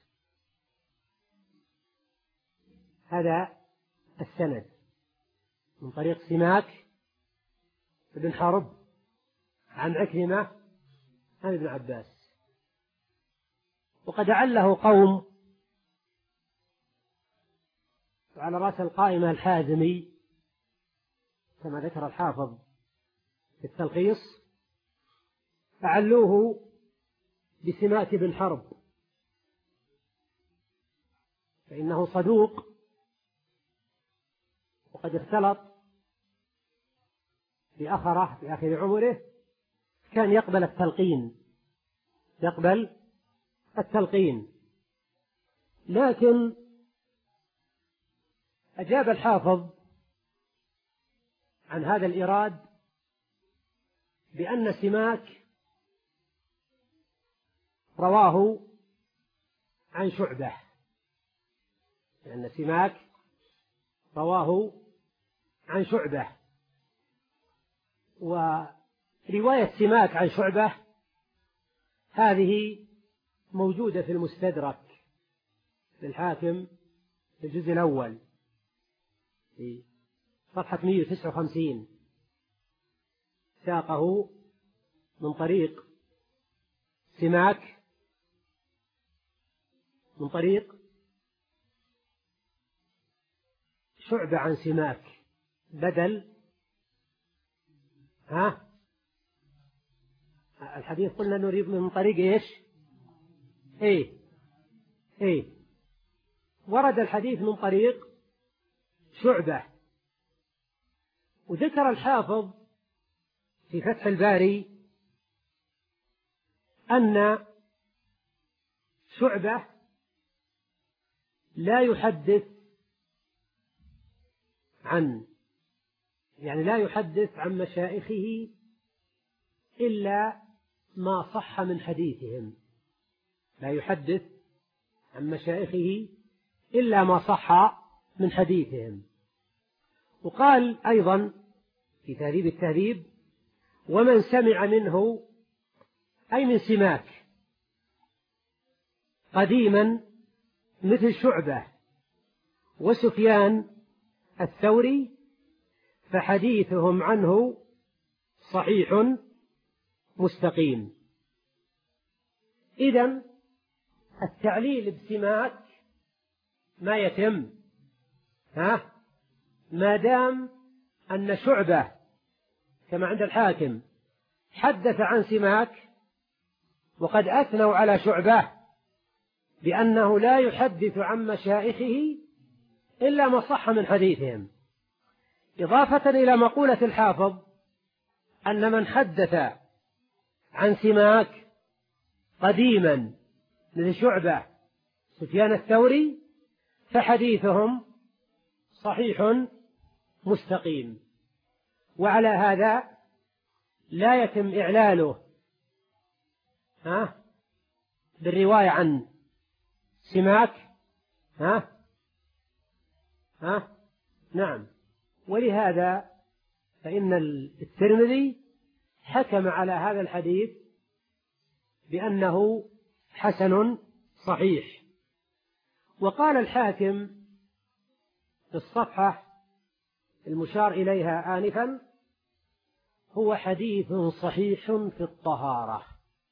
هذا السند من طريق سماك ابن حرب عن عكرمة عن ابن عباس. وقد عله قوم، وعلى رأس القائمة الحازمي كما ذكر الحافظ في التلخيص، أعلوه بسماك بن حرب، فإنه صدوق وقد اختلط في آخره في آخر عمره، كان يقبل التلقين يقبل التلقين لكن أجاب الحافظ عن هذا الإيراد بأن سماك رواه عن شعبة، لأن سماك رواه عن شعبة، ورواية سماك عن شعبة هذه موجودة في المستدرك للحاكم في الجزء الأول في صفحة مئة وتسعة وخمسين، ساقه من طريق سماك من طريق شعبة عن سماك، بدل ها الحديث قلنا نريد من طريق ايش؟ ايه ايه ورد الحديث من طريق شعبة. وذكر الحافظ في فتح الباري أن شعبة لا يحدث عن يعني لا يحدث عن مشايخه إلا ما صح من حديثهم، لا يحدث عن مشايخه إلا ما صح من حديثهم. وقال أيضا في تهذيب التهذيب: ومن سمع منه أي من سماك قديما مثل شعبة وسفيان الثوري فحديثهم عنه صحيح مستقيم. إذن التعليل بسماك ما يتم ها ما دام أن شعبة كما عند الحاكم حدث عن سماك، وقد أثنوا على شعبة بأنه لا يحدث عن مشايخه إلا ما صح من حديثهم، إضافة إلى مقولة الحافظ أن من حدث عن سماك قديما مثل شعبة سفيان الثوري فحديثهم صحيح مستقيم. وعلى هذا لا يتم إعلاله ها بالرواية عن سماك ها ها نعم. ولهذا فإن الترمذي حكم على هذا الحديث بأنه حسن صحيح. وقال الحاكم في الصفحة المشار إليها آنفا: هو حديث صحيح في الطهارة،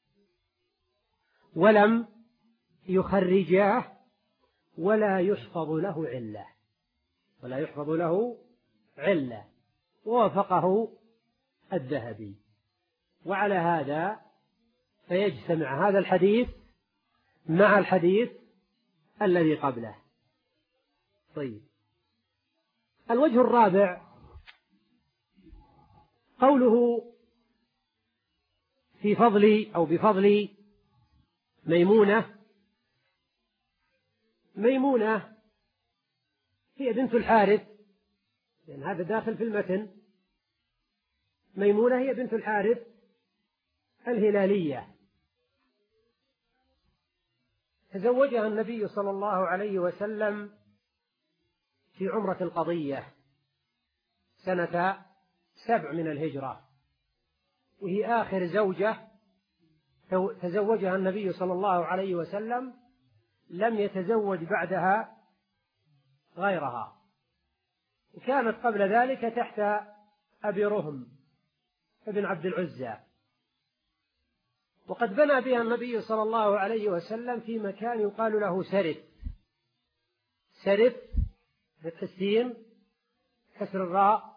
ولم يخرجاه ولا يحفظ له علة ولا يحفظ له علة ووافقه الذهبي. وعلى هذا فيجتمع هذا الحديث مع الحديث الذي قبله. طيب، الوجه الرابع قوله في فضل أو بفضل ميمونة. ميمونة هي بنت الحارث، لأن هذا داخل في المتن. ميمونة هي بنت الحارث الهلالية، تزوجها النبي صلى الله عليه وسلم في عمرة القضية سنة سبع من الهجرة، وهي آخر زوجة تزوجها النبي صلى الله عليه وسلم، لم يتزوج بعدها غيرها، وكانت قبل ذلك تحت أبي رهم ابن عبد العزى. وقد بنى بها النبي صلى الله عليه وسلم في مكان يقال له سرف. سرف فتح السين كسر الراء.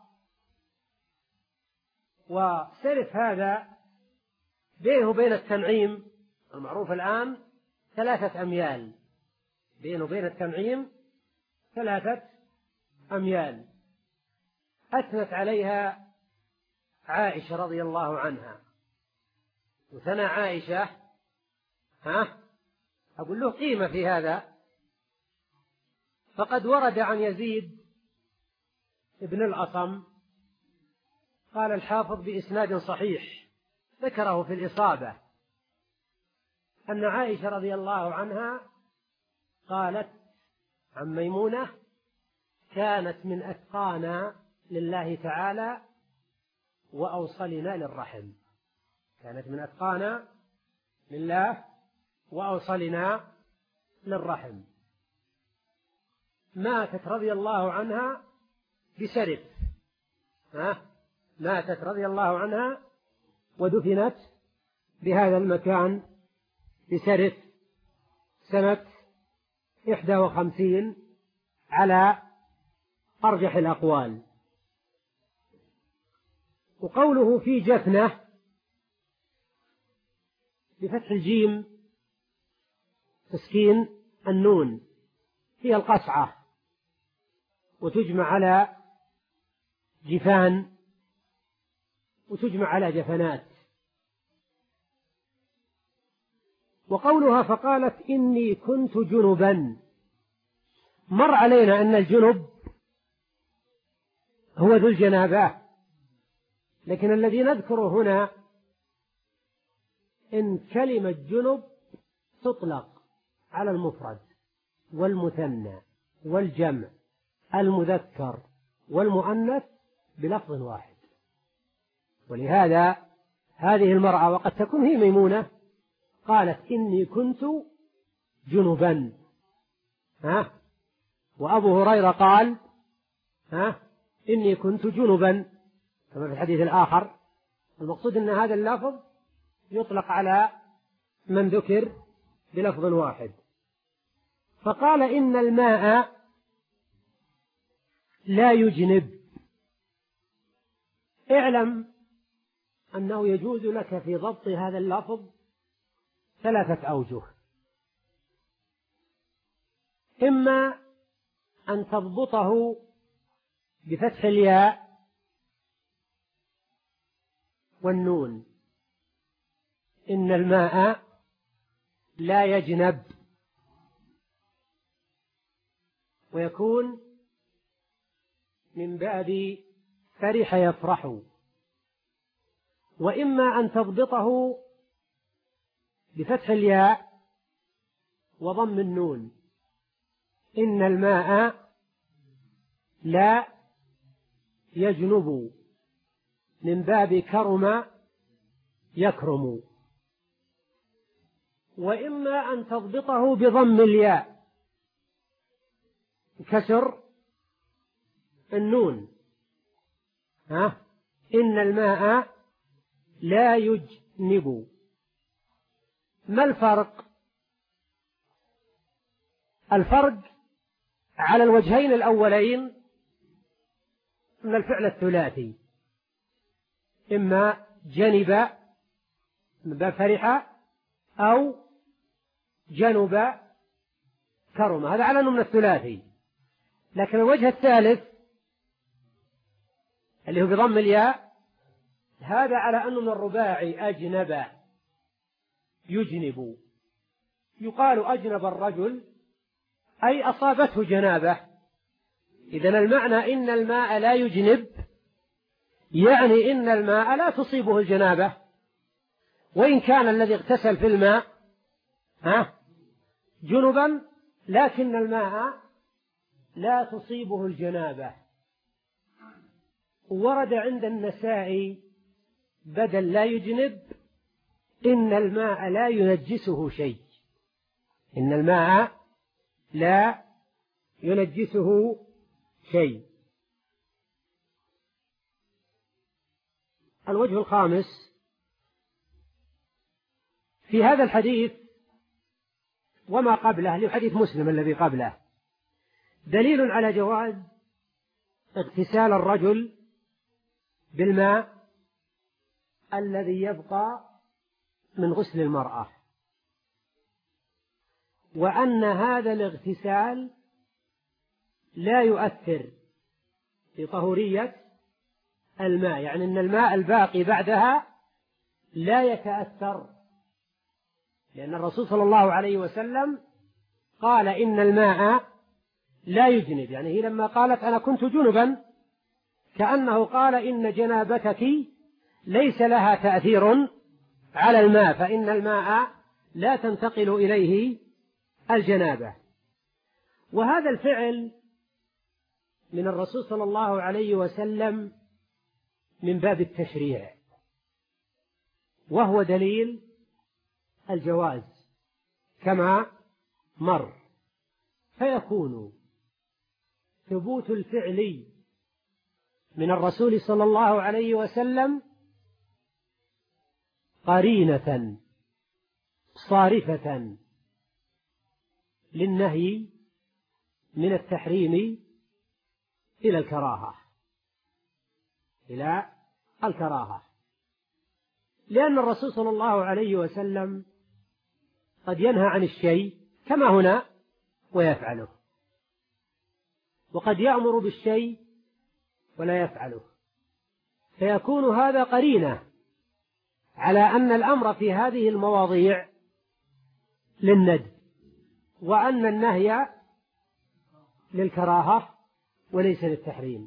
وسرف هذا بينه وبين التنعيم المعروف الآن ثلاثة أميال، بينه وبين التنعيم ثلاثة أميال. أثنت عليها عائشة رضي الله عنها، وثنى عائشة ها أقول له قيمة في هذا. فقد ورد عن يزيد ابن الأصم قال الحافظ بإسناد صحيح ذكره في الإصابة أن عائشة رضي الله عنها قالت عن ميمونة: كانت من أتقانا لله تعالى وأوصلنا للرحم. كانت من أتقانا لله وأوصلنا للرحم. ماتت رضي الله عنها بسرف، ها ماتت رضي الله عنها ودفنت بهذا المكان بسرف سنة إحدى وخمسين على أرجح الأقوال. وقوله في جفنة بفتح الجيم تسكين النون، هي القصعة، وتجمع على جفان وتجمع على جفنات. وقولها فقالت إني كنت جنبا، مر علينا أن الجنب هو ذو الجنابة، لكن الذي نذكره هنا إن كلمة جنب تطلق على المفرد والمثنى والجمع، المذكر والمؤنث بلفظ واحد. ولهذا هذه المرأة وقد تكون هي ميمونة قالت إني كنت جنبا، ها وأبو هريرة قال ها إني كنت جنبا كما في الحديث الآخر. المقصود أن هذا اللفظ يطلق على من ذكر بلفظ واحد. فقال إن الماء لا يجنب. اعلم أنه يجوز لك في ضبط هذا اللفظ ثلاثة أوجه: إما أن تضبطه بفتح الياء والنون، إن الماء لا يجنب، ويكون من باب فرح يفرح. وإما أن تضبطه بفتح الياء وضم النون، إن الماء لا يجنب، من باب كرم يكرم. وإما أن تضبطه بضم الياء كسر النون، ها إن الماء لا يجنب. ما الفرق؟ الفرق على الوجهين الأولين من الفعل الثلاثي، إما جنب من باب فرح أو جنب كرم، هذا على أنه من الثلاثي. لكن الوجه الثالث اللي هو بضم الياء هذا على أنه من الرباعي أجنب يجنب، يقال أجنب الرجل أي أصابته جنابة. إذن المعنى إن الماء لا يجنب يعني إن الماء لا تصيبه الجنابة، وإن كان الذي اغتسل في الماء ها جنبا لكن الماء لا تصيبه الجنابة. ورد عند النسائي بدل لا يجنب إن الماء لا ينجسه شيء، إن الماء لا ينجسه شيء. الوجه الخامس في هذا الحديث وما قبله لحديث مسلم الذي قبله دليل على جواز اغتسال الرجل بالماء الذي يبقى من غسل المرأة، وأن هذا الاغتسال لا يؤثر في طهورية الماء، يعني أن الماء الباقي بعدها لا يتأثر، لأن الرسول صلى الله عليه وسلم قال إن الماء لا يجنب، يعني هي لما قالت أنا كنت جنبا كأنه قال إن جنابتك ليس لها تأثير على الماء، فإن الماء لا تنتقل إليه الجنابة. وهذا الفعل من الرسول صلى الله عليه وسلم من باب التشريع، وهو دليل الجواز كما مر، فيكون ثبوت الفعل من الرسول صلى الله عليه وسلم قرينة صارفة للنهي من التحريم إلى الكراهة إلى الكراهة لأن الرسول صلى الله عليه وسلم قد ينهى عن الشيء كما هنا ويفعله، وقد يأمر بالشيء ولا يفعله، فيكون هذا قرينة على أن الأمر في هذه المواضيع للندب، وأن النهي للكراهة وليس للتحريم.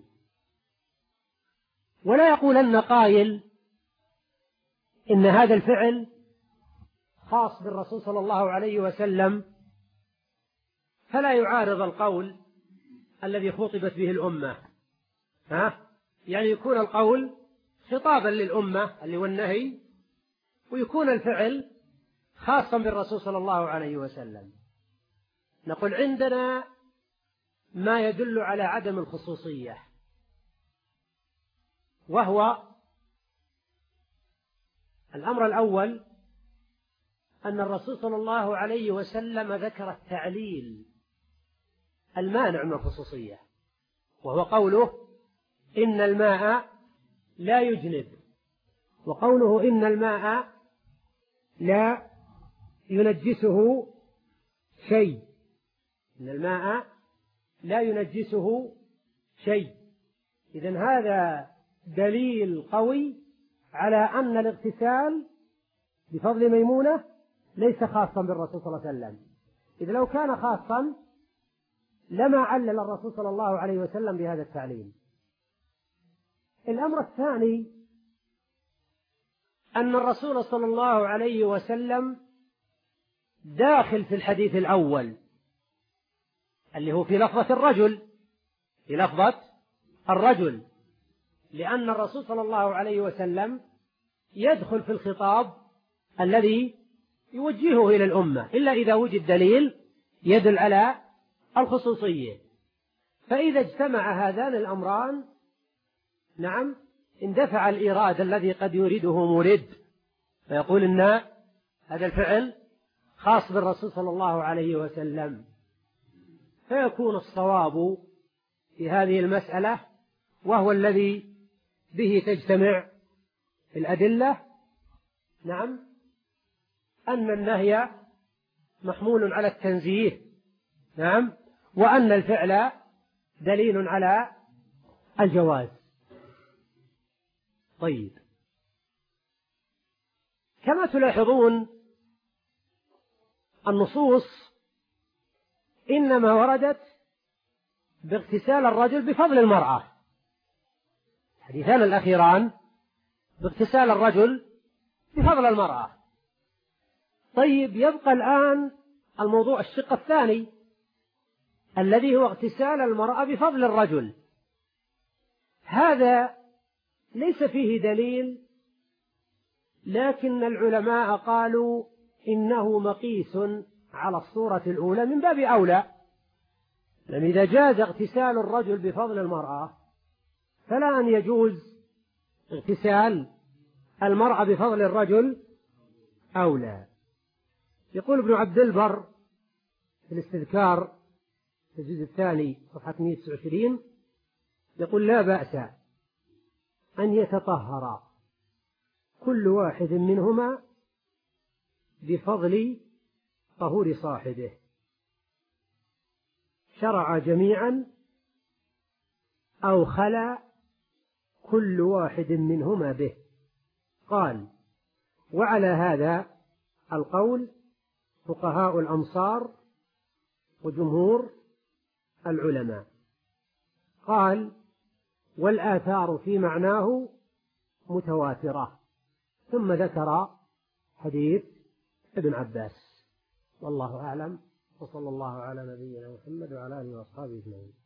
ولا يقولن قائل إن هذا الفعل خاص بالرسول صلى الله عليه وسلم فلا يعارض القول الذي خطبت به الأمة، ها؟ يعني يكون القول خطابا للأمة اللي هو النهي، ويكون الفعل خاصا بالرسول صلى الله عليه وسلم. نقول عندنا ما يدل على عدم الخصوصية، وهو الأمر الأول أن الرسول صلى الله عليه وسلم ذكر التعليل المانع من الخصوصية، وهو قوله إن الماء لا يجنب، وقوله إن الماء لا ينجسه شيء، إن الماء لا ينجسه شيء. إذن هذا دليل قوي على أن الاغتسال بفضل ميمونة ليس خاصا بالرسول صلى الله عليه وسلم، إذ لو كان خاصا لما علل الرسول صلى الله عليه وسلم بهذا التعليل. الأمر الثاني أن الرسول صلى الله عليه وسلم داخل في الحديث الأول اللي هو في لفظة الرجل، في لفظة الرجل، لأن الرسول صلى الله عليه وسلم يدخل في الخطاب الذي يوجهه إلى الأمة إلا إذا وجد دليل يدل على الخصوصية. فإذا اجتمع هذان الأمران نعم اندفع الإيراد الذي قد يريده مريد فيقول إن هذا الفعل خاص بالرسول صلى الله عليه وسلم، فيكون الصواب في هذه المسألة وهو الذي به تجتمع الأدلة نعم أن النهي محمول على التنزيه، نعم، وأن الفعل دليل على الجواز. طيب، كما تلاحظون النصوص إنما وردت باغتسال الرجل بفضل المرأة، الحديثان الأخيران باغتسال الرجل بفضل المرأة. طيب، يبقى الآن الموضوع الشق الثاني الذي هو اغتسال المرأة بفضل الرجل. هذا ليس فيه دليل، لكن العلماء قالوا إنه مقيس على الصورة الأولى من باب أولى، لأن إذا جاز اغتسال الرجل بفضل المرأة فلا أن يجوز اغتسال المرأة بفضل الرجل أولى. يقول ابن عبد البر في الاستذكار في الجزء الثاني صفحة مئة وتسعة وعشرين، يقول: لا بأس أن يتطهر كل واحد منهما بفضل طهور صاحبه، شرع جميعا أو خلا كل واحد منهما به. قال: وعلى هذا القول فقهاء الأمصار وجمهور العلماء. قال: والآثار في معناه متواترة. ثم ذكر حديث ابن عباس، والله أعلم، وصلى الله على نبينا محمد وعلى آله وأصحابه أجمعين.